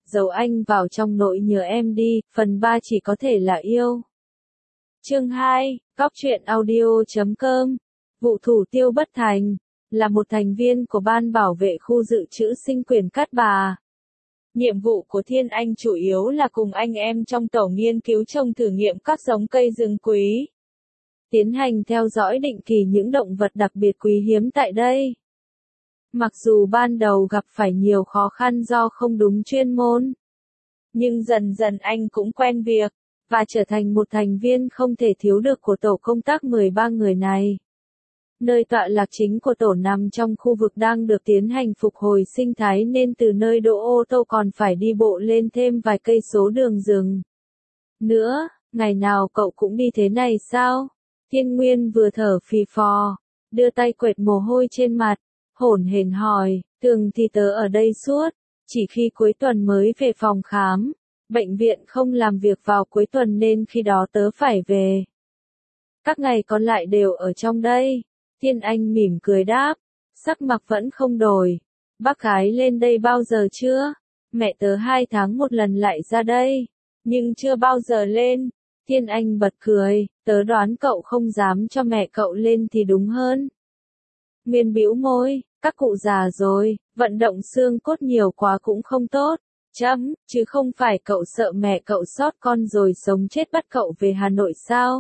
giấu anh vào trong nỗi nhớ em đi, phần 3 chỉ có thể là yêu. Chương 2, Góc truyện audio.com. Vụ thủ Tiêu Bất Thành là một thành viên của ban bảo vệ khu dự trữ sinh quyền Cát Bà. Nhiệm vụ của Thiên Anh chủ yếu là cùng anh em trong tổ nghiên cứu trồng thử nghiệm các giống cây rừng quý. Tiến hành theo dõi định kỳ những động vật đặc biệt quý hiếm tại đây. Mặc dù ban đầu gặp phải nhiều khó khăn do không đúng chuyên môn, nhưng dần dần anh cũng quen việc, và trở thành một thành viên không thể thiếu được của tổ công tác 13 người này. Nơi tọa lạc chính của tổ nằm trong khu vực đang được tiến hành phục hồi sinh thái nên từ nơi đỗ ô tô còn phải đi bộ lên thêm vài cây số đường rừng. Nữa, ngày nào cậu cũng đi thế này sao? Thiên Nguyên vừa thở phì phò, đưa tay quệt mồ hôi trên mặt, hổn hển hỏi, thường thì tớ ở đây suốt, chỉ khi cuối tuần mới về phòng khám. Bệnh viện không làm việc vào cuối tuần nên khi đó tớ phải về. Các ngày còn lại đều ở trong đây. Thiên Anh mỉm cười đáp, sắc mặt vẫn không đổi. Bác gái lên đây bao giờ chưa? Mẹ tớ 2 tháng một lần lại ra đây, nhưng chưa bao giờ lên. Thiên Anh bật cười, tớ đoán cậu không dám cho mẹ cậu lên thì đúng hơn. Nguyên bĩu môi, các cụ già rồi, vận động xương cốt nhiều quá cũng không tốt. Chứ không phải cậu sợ mẹ cậu sót con rồi sống chết bắt cậu về Hà Nội sao?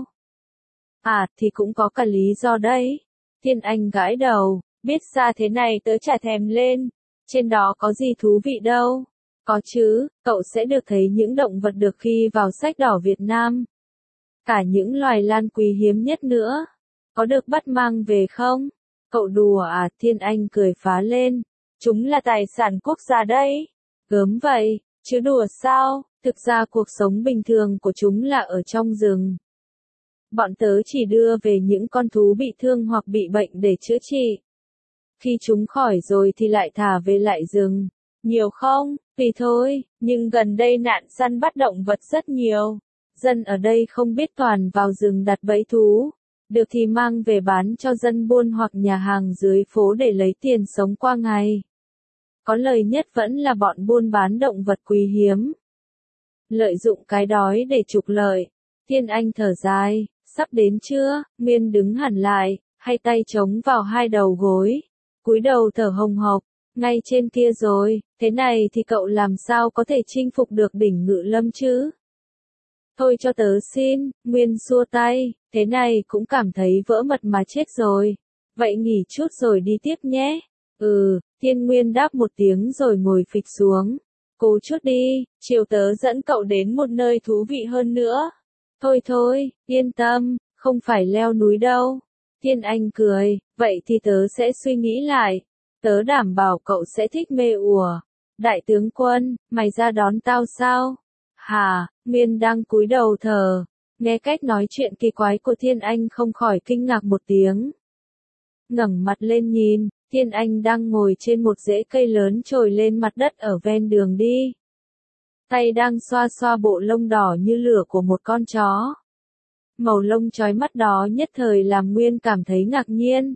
À, thì cũng có cả lý do đấy. Thiên Anh gãi đầu, biết ra thế này tớ chả thèm lên. Trên đó có gì thú vị đâu. Có chứ, cậu sẽ được thấy những động vật được ghi vào sách đỏ Việt Nam. Cả những loài lan quý hiếm nhất nữa. Có được bắt mang về không? Cậu đùa à? Thiên Anh cười phá lên. Chúng là tài sản quốc gia đấy. Gớm vậy, chứ đùa sao, thực ra cuộc sống bình thường của chúng là ở trong rừng. Bọn tớ chỉ đưa về những con thú bị thương hoặc bị bệnh để chữa trị. Khi chúng khỏi rồi thì lại thả về lại rừng. Nhiều không? Tùy thôi, nhưng gần đây nạn săn bắt động vật rất nhiều. Dân ở đây không biết toàn vào rừng đặt bẫy thú. Được thì mang về bán cho dân buôn hoặc nhà hàng dưới phố để lấy tiền sống qua ngày. Có lời nhất vẫn là bọn buôn bán động vật quý hiếm. Lợi dụng cái đói để trục lợi. Thiên Anh thở dài, sắp đến chưa? Miên đứng hẳn lại, hai tay chống vào hai đầu gối. Cúi đầu thở hồng hộc, ngay trên kia rồi, thế này thì cậu làm sao có thể chinh phục được đỉnh Ngự Lâm chứ? Thôi cho tớ xin, Nguyên xua tay, thế này cũng cảm thấy vỡ mật mà chết rồi. Vậy nghỉ chút rồi đi tiếp nhé. Thiên Nguyên đáp một tiếng rồi ngồi phịch xuống. Cố chút đi, chiều tớ dẫn cậu đến một nơi thú vị hơn nữa. Thôi, yên tâm, không phải leo núi đâu. Thiên Anh cười, vậy thì tớ sẽ suy nghĩ lại. Tớ đảm bảo cậu sẽ thích mê ùa. Đại tướng quân, mày ra đón tao sao? Hả? Miên đang cúi đầu thở. Nghe cách nói chuyện kỳ quái của Thiên Anh không khỏi kinh ngạc một tiếng. Ngẩng mặt lên nhìn, Thiên Anh đang ngồi trên một rễ cây lớn trồi lên mặt đất ở ven đường đi. Tay đang xoa xoa bộ lông đỏ như lửa của một con chó. Màu lông chói mắt đó nhất thời làm Nguyên cảm thấy ngạc nhiên.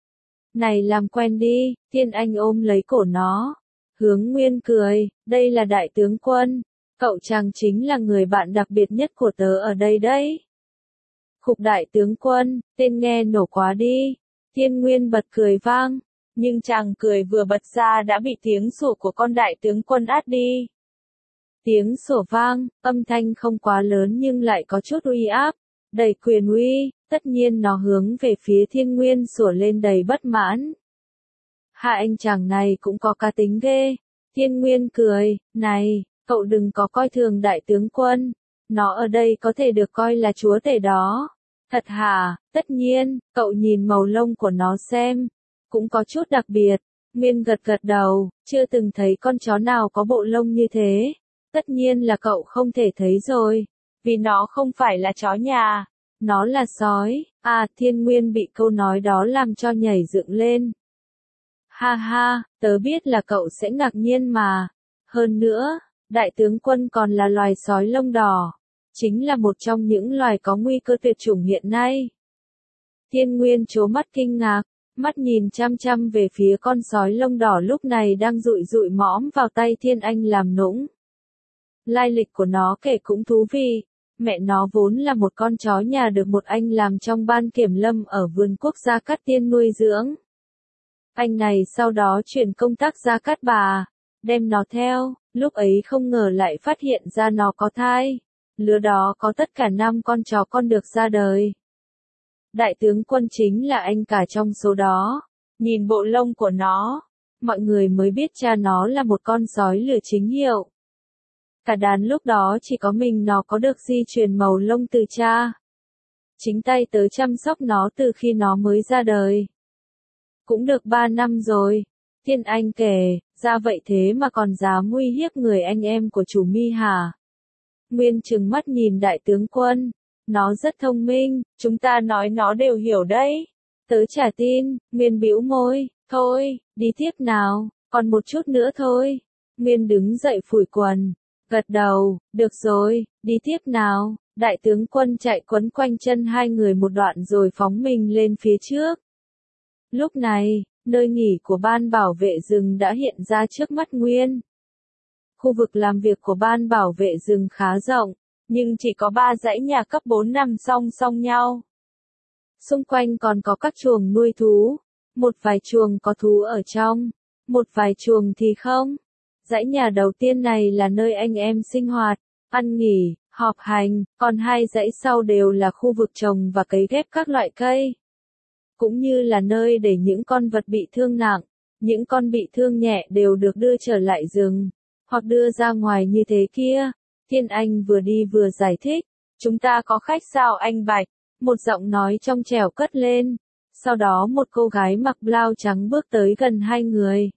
Này làm quen đi, Thiên Anh ôm lấy cổ nó. Hướng Nguyên cười, đây là đại tướng quân. Cậu chàng chính là người bạn đặc biệt nhất của tớ ở đây đấy. Khục đại tướng quân, tên nghe nổ quá đi. Thiên Nguyên bật cười vang. Nhưng chàng cười vừa bật ra đã bị tiếng sủa của con đại tướng quân át đi. Tiếng sủa vang, âm thanh không quá lớn nhưng lại có chút uy áp, đầy quyền uy, tất nhiên nó hướng về phía Thiên Nguyên sủa lên đầy bất mãn. Hai anh chàng này cũng có cá tính ghê. Thiên Nguyên cười, này, cậu đừng có coi thường đại tướng quân, nó ở đây có thể được coi là chúa tể đó. Thật hả? Tất nhiên, cậu nhìn màu lông của nó xem. Cũng có chút đặc biệt. Nguyên gật đầu, chưa từng thấy con chó nào có bộ lông như thế. Tất nhiên là cậu không thể thấy rồi. Vì nó không phải là chó nhà. Nó là sói. À, Thiên Nguyên bị câu nói đó làm cho nhảy dựng lên. Ha ha, tớ biết là cậu sẽ ngạc nhiên mà. Hơn nữa, đại tướng quân còn là loài sói lông đỏ. Chính là một trong những loài có nguy cơ tuyệt chủng hiện nay. Thiên Nguyên trố mắt kinh ngạc. Mắt nhìn chăm chăm về phía con sói lông đỏ lúc này đang dụi dụi mõm vào tay Thiên Anh làm nũng. Lai lịch của nó kể cũng thú vị. Mẹ nó vốn là một con chó nhà được một anh làm trong ban kiểm lâm ở vườn quốc gia Cát Tiên nuôi dưỡng. Anh này sau đó chuyển công tác ra Cát Bà, đem nó theo, lúc ấy không ngờ lại phát hiện ra nó có thai. Lứa đó có tất cả 5 con chó con được ra đời. Đại tướng Quân chính là anh cả trong số đó. Nhìn bộ lông của nó, mọi người mới biết cha nó là một con sói lửa chính hiệu. Cả đàn lúc đó chỉ có mình nó có được di truyền màu lông từ cha. Chính tay tớ chăm sóc nó từ khi nó mới ra đời. Cũng được 3 năm rồi. Thiên Anh kể, ra vậy thế mà còn dám uy hiếp người anh em của chủ Mi hả? Nguyên trừng mắt nhìn Đại tướng Quân. Nó rất thông minh, chúng ta nói nó đều hiểu đấy. Tớ chả tin. Nguyên bĩu môi, thôi, đi tiếp nào, còn một chút nữa thôi. Nguyên đứng dậy phủi quần, gật đầu, được rồi, đi tiếp nào. Đại tướng Quân chạy quấn quanh chân hai người một đoạn rồi phóng mình lên phía trước. Lúc này, nơi nghỉ của ban bảo vệ rừng đã hiện ra trước mắt Nguyên. Khu vực làm việc của ban bảo vệ rừng khá rộng, nhưng chỉ có 3 dãy nhà cấp 4 nằm song song nhau. Xung quanh còn có các chuồng nuôi thú, một vài chuồng có thú ở trong, một vài chuồng thì không. Dãy nhà đầu tiên này là nơi anh em sinh hoạt, ăn nghỉ, họp hành, còn 2 dãy sau đều là khu vực trồng và cấy ghép các loại cây. Cũng như là nơi để những con vật bị thương nặng, những con bị thương nhẹ đều được đưa trở lại rừng, hoặc đưa ra ngoài như thế kia. Thiên Anh vừa đi vừa giải thích, chúng ta có khách sao anh Bạch? Một giọng nói trong trẻo cất lên. Sau đó một cô gái mặc blau trắng bước tới gần hai người.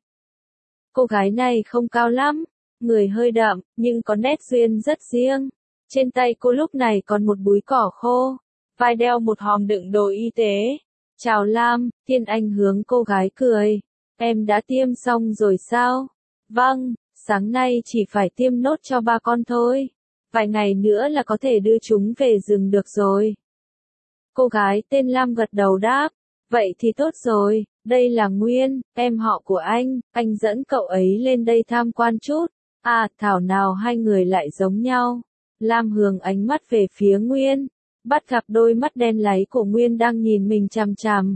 Cô gái này không cao lắm, người hơi đậm, nhưng có nét duyên rất riêng. Trên tay cô lúc này còn một búi cỏ khô, vai đeo một hòm đựng đồ y tế. Chào Lam, Thiên Anh hướng cô gái cười. Em đã tiêm xong rồi sao? Vâng, sáng nay chỉ phải tiêm nốt cho 3 con thôi. Vài ngày nữa là có thể đưa chúng về rừng được rồi. Cô gái tên Lam gật đầu đáp. Vậy thì tốt rồi, đây là Nguyên, em họ của anh dẫn cậu ấy lên đây tham quan chút. À, thảo nào hai người lại giống nhau. Lam hướng ánh mắt về phía Nguyên, bắt gặp đôi mắt đen láy của Nguyên đang nhìn mình chằm chằm.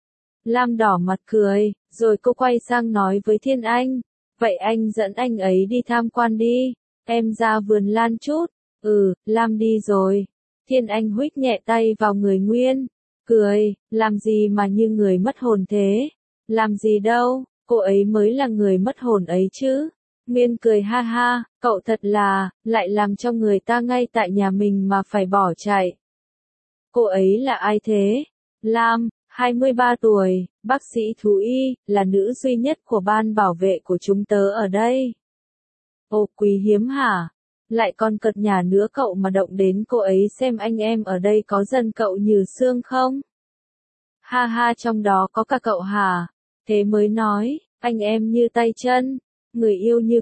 Lam đỏ mặt cười, rồi cô quay sang nói với Thiên Anh. Vậy anh dẫn anh ấy đi tham quan đi, em ra vườn lan chút. Lam đi rồi. Thiên Anh huých nhẹ tay vào người Nguyên, cười, làm gì mà như người mất hồn thế? Làm gì đâu, cô ấy mới là người mất hồn ấy chứ. Nguyên cười ha ha, cậu thật là, lại làm cho người ta ngay tại nhà mình mà phải bỏ chạy. Cô ấy là ai thế? Lam, 23 tuổi, bác sĩ thú y, là nữ duy nhất của ban bảo vệ của chúng tớ ở đây. Ồ, quý hiếm hả? Lại còn cợt nhả nữa cậu mà động đến cô ấy xem anh em ở đây có giận cậu như xương không? Ha ha, trong đó có cả cậu hả? Thế mới nói, anh em như tay chân, người yêu như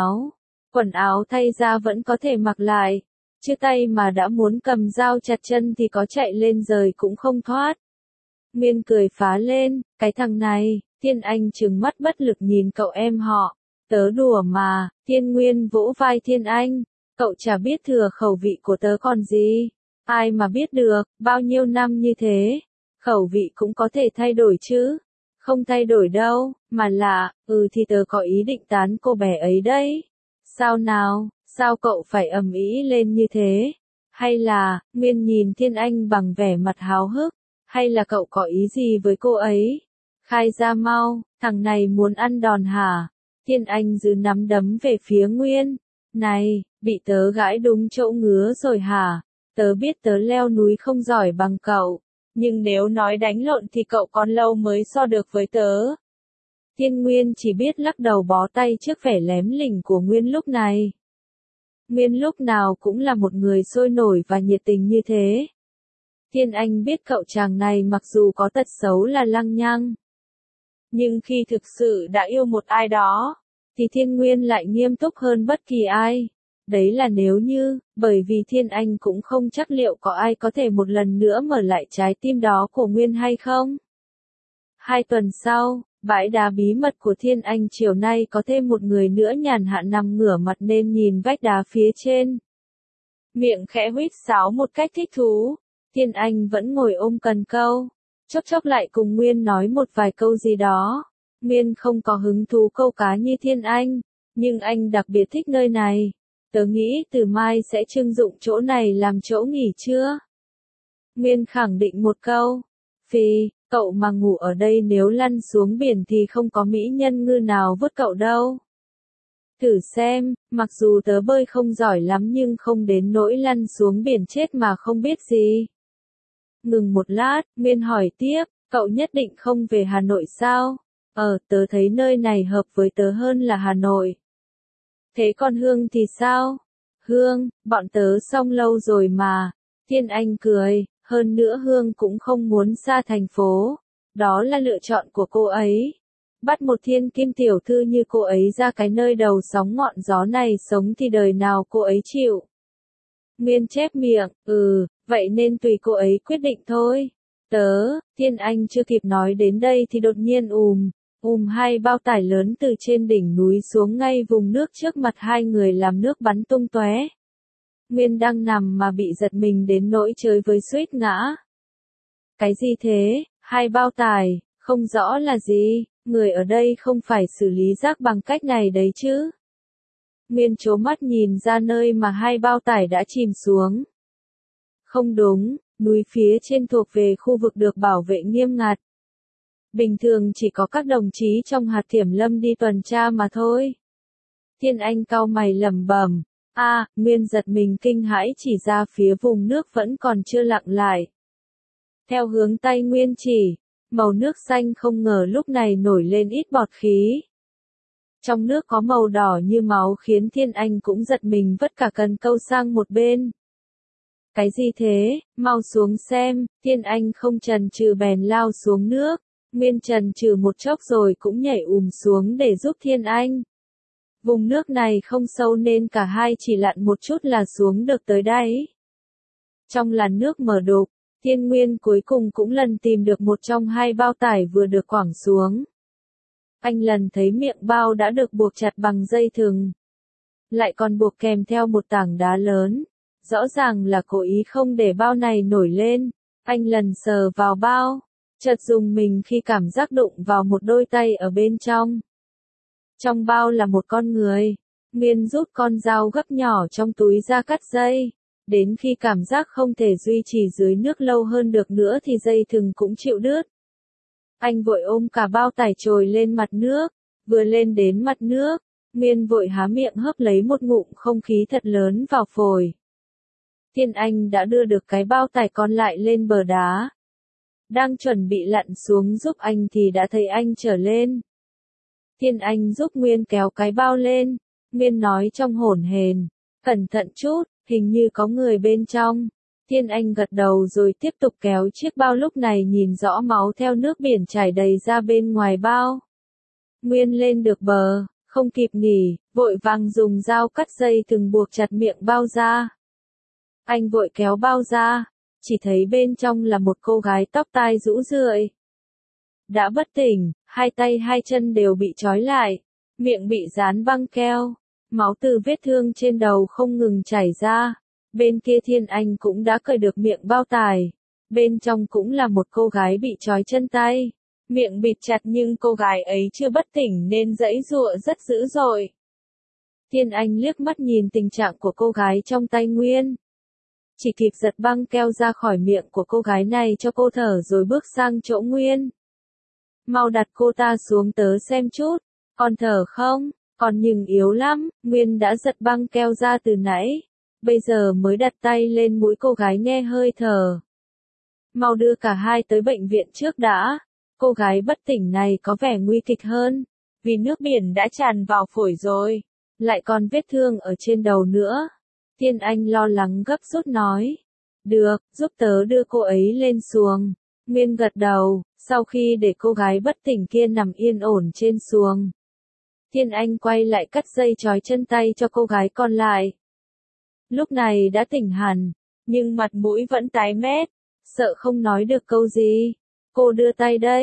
quần áo thay ra vẫn có thể mặc lại, chứ tay mà đã muốn cầm dao chặt chân thì có chạy lên rời cũng không thoát. Nguyên cười phá lên, cái thằng này. Thiên Anh trừng mắt bất lực nhìn cậu em họ. Tớ đùa mà. Thiên Nguyên vỗ vai Thiên Anh, cậu chả biết thừa khẩu vị của tớ còn gì. Ai mà biết được, bao nhiêu năm như thế, khẩu vị cũng có thể thay đổi chứ. Không thay đổi đâu, mà là, thì tớ có ý định tán cô bé ấy đấy. Sao nào, sao cậu phải ầm ĩ lên như thế? Hay là, Nguyên nhìn Thiên Anh bằng vẻ mặt háo hức, hay là cậu có ý gì với cô ấy? Khai ra mau, thằng này muốn ăn đòn hả? Thiên Anh giơ nắm đấm về phía Nguyên. Này, bị tớ gãi đúng chỗ ngứa rồi hả? Tớ biết tớ leo núi không giỏi bằng cậu, nhưng nếu nói đánh lộn thì cậu còn lâu mới so được với tớ. Thiên Nguyên chỉ biết lắc đầu bó tay trước vẻ lém lỉnh của Nguyên lúc này. Nguyên lúc nào cũng là một người sôi nổi và nhiệt tình như thế. Thiên Anh biết cậu chàng này mặc dù có tật xấu là lăng nhăng, nhưng khi thực sự đã yêu một ai đó, thì Thiên Nguyên lại nghiêm túc hơn bất kỳ ai. Đấy là nếu như, bởi vì Thiên Anh cũng không chắc liệu có ai có thể một lần nữa mở lại trái tim đó của Nguyên hay không. 2 tuần sau, Bãi đá bí mật của Thiên Anh chiều nay có thêm một người nữa nhàn hạ nằm ngửa mặt nên nhìn vách đá phía trên. Miệng khẽ huýt sáo một cách thích thú. Thiên Anh vẫn ngồi ôm cần câu. Chốc chốc lại cùng Nguyên nói một vài câu gì đó. Nguyên không có hứng thú câu cá như Thiên Anh, nhưng anh đặc biệt thích nơi này. Tớ nghĩ từ mai sẽ trưng dụng chỗ này làm chỗ nghỉ trưa. Nguyên khẳng định một câu. Phi, cậu mà ngủ ở đây nếu lăn xuống biển thì không có mỹ nhân ngư nào vớt cậu đâu. Thử xem, mặc dù tớ bơi không giỏi lắm nhưng không đến nỗi lăn xuống biển chết mà không biết gì. Ngừng một lát, Nguyên hỏi tiếp, cậu nhất định không về Hà Nội sao? Tớ thấy nơi này hợp với tớ hơn là Hà Nội. Thế còn Hương thì sao? Hương, bọn tớ xong lâu rồi mà. Thiên Anh cười, hơn nữa Hương cũng không muốn xa thành phố. Đó là lựa chọn của cô ấy. Bắt một thiên kim tiểu thư như cô ấy ra cái nơi đầu sóng ngọn gió này sống thì đời nào cô ấy chịu. Nguyên chép miệng, vậy nên tùy cô ấy quyết định thôi. Thiên Anh chưa kịp nói đến đây thì đột nhiên hai bao tải lớn từ trên đỉnh núi xuống ngay vùng nước trước mặt hai người làm nước bắn tung tóe. Nguyên đang nằm mà bị giật mình đến nỗi chơi với suýt ngã. Cái gì thế? Hai bao tải, không rõ là gì, người ở đây không phải xử lý rác bằng cách này đấy chứ. Nguyên trố mắt nhìn ra nơi mà hai bao tải đã chìm xuống. Không đúng, núi phía trên thuộc về khu vực được bảo vệ nghiêm ngặt. Bình thường chỉ có các đồng chí trong hạt kiểm lâm đi tuần tra mà thôi. Thiên Anh cau mày lẩm bẩm. Nguyên giật mình kinh hãi chỉ ra phía vùng nước vẫn còn chưa lặng lại. Theo hướng tay Nguyên chỉ, màu nước xanh không ngờ lúc này nổi lên ít bọt khí. Trong nước có màu đỏ như máu khiến Thiên Anh cũng giật mình vất cả cần câu sang một bên. Cái gì thế, mau xuống xem, Thiên Anh không chần chừ bèn lao xuống nước. Nguyên chần chừ một chốc rồi cũng nhảy xuống để giúp Thiên Anh. Vùng nước này không sâu nên cả hai chỉ lặn một chút là xuống được tới đáy. Trong làn nước mờ đục, Thiên Nguyên cuối cùng cũng lần tìm được một trong hai bao tải vừa được quẳng xuống. Anh lần thấy miệng bao đã được buộc chặt bằng dây thừng. Lại còn buộc kèm theo một tảng đá lớn. Rõ ràng là cố ý không để bao này nổi lên. Anh lần sờ vào bao. Chợt rùng mình khi cảm giác đụng vào một đôi tay ở bên trong. Trong bao là một con người. Nguyên rút con dao gấp nhỏ trong túi ra cắt dây. Đến khi cảm giác không thể duy trì dưới nước lâu hơn được nữa thì dây thừng cũng chịu đứt. Anh vội ôm cả bao tải trồi lên mặt nước. Vừa lên đến mặt nước, Nguyên vội há miệng hớp lấy một ngụm không khí thật lớn vào phổi. Thiên Anh đã đưa được cái bao tải còn lại lên bờ đá. Đang chuẩn bị lặn xuống giúp anh thì đã thấy anh trở lên. Thiên Anh giúp Nguyên kéo cái bao lên. Nguyên nói trong hổn hển, cẩn thận chút, hình như có người bên trong. Thiên Anh gật đầu rồi tiếp tục kéo chiếc bao, lúc này nhìn rõ máu theo nước biển chảy đầy ra bên ngoài bao. Nguyên lên được bờ, không kịp nghỉ, vội vàng dùng dao cắt dây thừng buộc chặt miệng bao ra. Anh vội kéo bao ra, chỉ thấy bên trong là một cô gái tóc tai rũ rượi. Đã bất tỉnh, hai tay hai chân đều bị trói lại, miệng bị dán băng keo, máu từ vết thương trên đầu không ngừng chảy ra. Bên kia Thiên Anh cũng đã cởi được miệng bao tải. Bên trong cũng là một cô gái bị trói chân tay. Miệng bịt chặt nhưng cô gái ấy chưa bất tỉnh nên giãy giụa rất dữ dội. Thiên Anh liếc mắt nhìn tình trạng của cô gái trong tay Nguyên. Chỉ kịp giật băng keo ra khỏi miệng của cô gái này cho cô thở rồi bước sang chỗ Nguyên. Mau đặt cô ta xuống tớ xem chút. Còn thở không? Còn nhưng yếu lắm. Nguyên đã giật băng keo ra từ nãy. Bây giờ mới đặt tay lên mũi cô gái nghe hơi thở. Mau đưa cả hai tới bệnh viện trước đã. Cô gái bất tỉnh này có vẻ nguy kịch hơn. Vì nước biển đã tràn vào phổi rồi. Lại còn vết thương ở trên đầu nữa. Thiên Anh lo lắng gấp rút nói. Được, giúp tớ đưa cô ấy lên xuồng. Nguyên gật đầu, sau khi để cô gái bất tỉnh kia nằm yên ổn trên xuồng. Thiên Anh quay lại cắt dây trói chân tay cho cô gái còn lại. Lúc này đã tỉnh hẳn, nhưng mặt mũi vẫn tái mét, sợ không nói được câu gì. Cô đưa tay đây,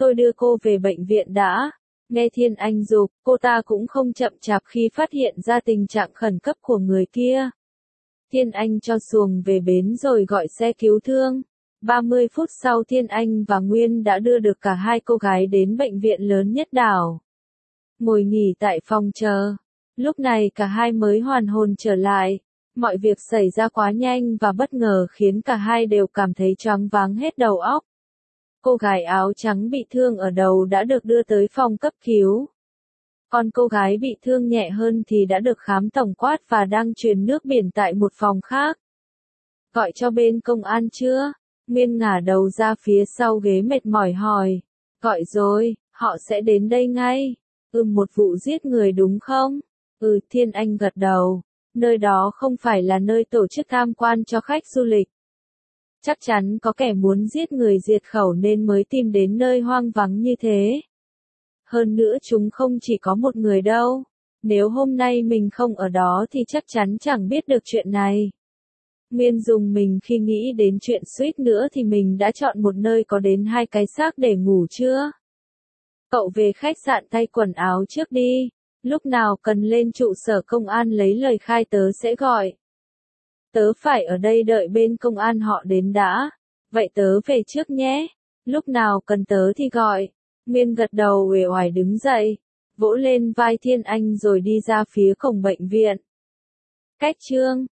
tôi đưa cô về bệnh viện đã. Nghe Thiên Anh giục, cô ta cũng không chậm chạp khi phát hiện ra tình trạng khẩn cấp của người kia. Thiên Anh cho xuồng về bến rồi gọi xe cứu thương. 30 phút sau Thiên Anh và Nguyên đã đưa được cả hai cô gái đến bệnh viện lớn nhất đảo. Ngồi nghỉ tại phòng chờ. Lúc này cả hai mới hoàn hồn trở lại. Mọi việc xảy ra quá nhanh và bất ngờ khiến cả hai đều cảm thấy choáng váng hết đầu óc. Cô gái áo trắng bị thương ở đầu đã được đưa tới phòng cấp cứu. Còn cô gái bị thương nhẹ hơn thì đã được khám tổng quát và đang truyền nước biển tại một phòng khác. Gọi cho bên công an chưa? Nguyên ngả đầu ra phía sau ghế mệt mỏi hỏi. Gọi rồi, họ sẽ đến đây ngay. Một vụ giết người đúng không? Thiên Anh gật đầu. Nơi đó không phải là nơi tổ chức tham quan cho khách du lịch. Chắc chắn có kẻ muốn giết người diệt khẩu nên mới tìm đến nơi hoang vắng như thế. Hơn nữa chúng không chỉ có một người đâu. Nếu hôm nay mình không ở đó thì chắc chắn chẳng biết được chuyện này. Nguyên dùng mình khi nghĩ đến chuyện suýt nữa thì mình đã chọn một nơi có đến 2 cái xác để ngủ chưa? Cậu về khách sạn thay quần áo trước đi. Lúc nào cần lên trụ sở công an lấy lời khai tớ sẽ gọi. Tớ phải ở đây đợi bên công an họ đến đã. Vậy tớ về trước nhé. Lúc nào cần tớ thì gọi. Nguyên gật đầu uể oải đứng dậy. Vỗ lên vai Thiên Anh rồi đi ra phía cổng bệnh viện. Cách chương